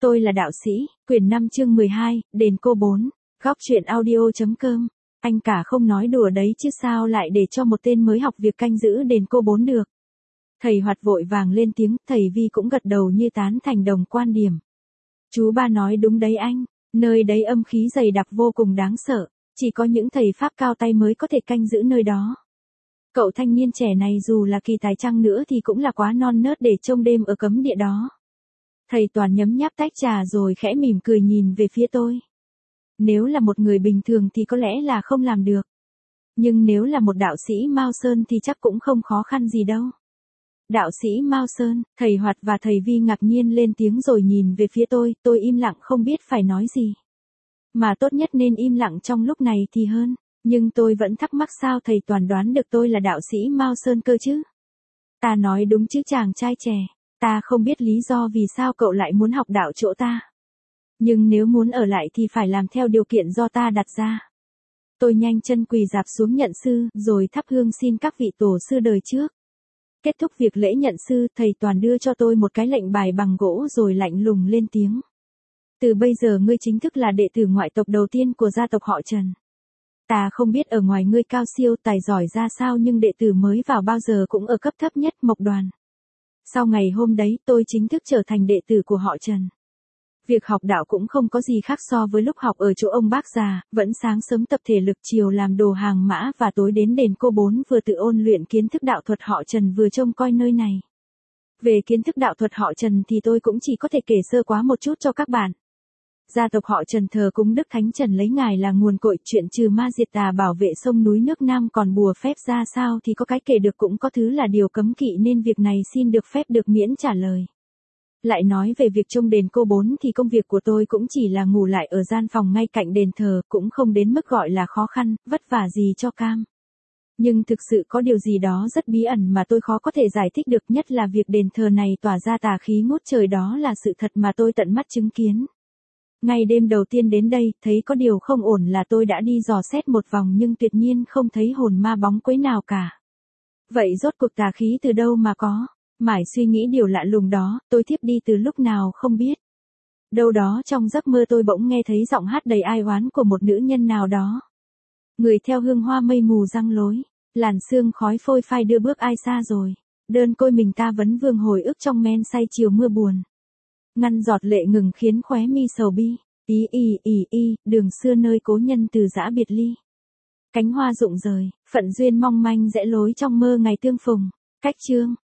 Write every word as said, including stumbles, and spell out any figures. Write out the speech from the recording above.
Tôi là đạo sĩ, quyển năm chương mười hai, đền cô bốn, góc truyện audio.com. Anh cả không nói đùa đấy chứ sao lại để cho một tên mới học việc canh giữ đền cô bốn được. Thầy Hoạt vội vàng lên tiếng, thầy Vi cũng gật đầu như tán thành đồng quan điểm. Chú ba nói đúng đấy anh, nơi đấy âm khí dày đặc vô cùng đáng sợ, chỉ có những thầy pháp cao tay mới có thể canh giữ nơi đó. Cậu thanh niên trẻ này dù là kỳ tài chăng nữa thì cũng là quá non nớt để trông đêm ở cấm địa đó. Thầy Toàn nhấm nháp tách trà rồi khẽ mỉm cười nhìn về phía tôi. Nếu là một người bình thường thì có lẽ là không làm được. Nhưng nếu là một đạo sĩ Mao Sơn thì chắc cũng không khó khăn gì đâu. Đạo sĩ Mao Sơn, thầy Hoạt và thầy Vi ngạc nhiên lên tiếng rồi nhìn về phía tôi, tôi im lặng không biết phải nói gì. Mà tốt nhất nên im lặng trong lúc này thì hơn, nhưng tôi vẫn thắc mắc sao thầy Toàn đoán được tôi là đạo sĩ Mao Sơn cơ chứ. Ta nói đúng chứ chàng trai trẻ, ta không biết lý do vì sao cậu lại muốn học đạo chỗ ta. Nhưng nếu muốn ở lại thì phải làm theo điều kiện do ta đặt ra. Tôi nhanh chân quỳ rạp xuống nhận sư, rồi thắp hương xin các vị tổ sư đời trước. Kết thúc việc lễ nhận sư, thầy Toàn đưa cho tôi một cái lệnh bài bằng gỗ rồi lạnh lùng lên tiếng. Từ bây giờ ngươi chính thức là đệ tử ngoại tộc đầu tiên của gia tộc họ Trần. Ta không biết ở ngoài ngươi cao siêu tài giỏi ra sao nhưng đệ tử mới vào bao giờ cũng ở cấp thấp nhất Mộc Đoàn. Sau ngày hôm đấy tôi chính thức trở thành đệ tử của họ Trần. Việc học đạo cũng không có gì khác so với lúc học ở chỗ ông bác già, vẫn sáng sớm tập thể lực chiều làm đồ hàng mã và tối đến đền cô bốn vừa tự ôn luyện kiến thức đạo thuật họ Trần vừa trông coi nơi này. Về kiến thức đạo thuật họ Trần thì tôi cũng chỉ có thể kể sơ quá một chút cho các bạn. Gia tộc họ Trần thờ cúng Đức Thánh Trần lấy ngài là nguồn cội, chuyện trừ ma diệt tà bảo vệ sông núi nước Nam còn bùa phép ra sao thì có cái kể được cũng có thứ là điều cấm kỵ nên việc này xin được phép được miễn trả lời. Lại nói về việc trông đền cô bốn thì công việc của tôi cũng chỉ là ngủ lại ở gian phòng ngay cạnh đền thờ, cũng không đến mức gọi là khó khăn, vất vả gì cho cam. Nhưng thực sự có điều gì đó rất bí ẩn mà tôi khó có thể giải thích được, nhất là việc đền thờ này tỏa ra tà khí ngút trời, đó là sự thật mà tôi tận mắt chứng kiến. Ngay đêm đầu tiên đến đây, thấy có điều không ổn là tôi đã đi dò xét một vòng nhưng tuyệt nhiên không thấy hồn ma bóng quấy nào cả. Vậy rốt cuộc tà khí từ đâu mà có? Mãi suy nghĩ điều lạ lùng đó, tôi thiếp đi từ lúc nào không biết. Đâu đó trong giấc mơ tôi bỗng nghe thấy giọng hát đầy ai oán của một nữ nhân nào đó. Người theo hương hoa mây mù răng lối, làn sương khói phôi phai đưa bước ai xa rồi. Đơn côi mình ta vấn vương hồi ức trong men say chiều mưa buồn. Ngăn giọt lệ ngừng khiến khóe mi sầu bi, ý y y y, đường xưa nơi cố nhân từ giã biệt ly. Cánh hoa rụng rời, phận duyên mong manh rẽ lối trong mơ ngày tương phùng. Cách chương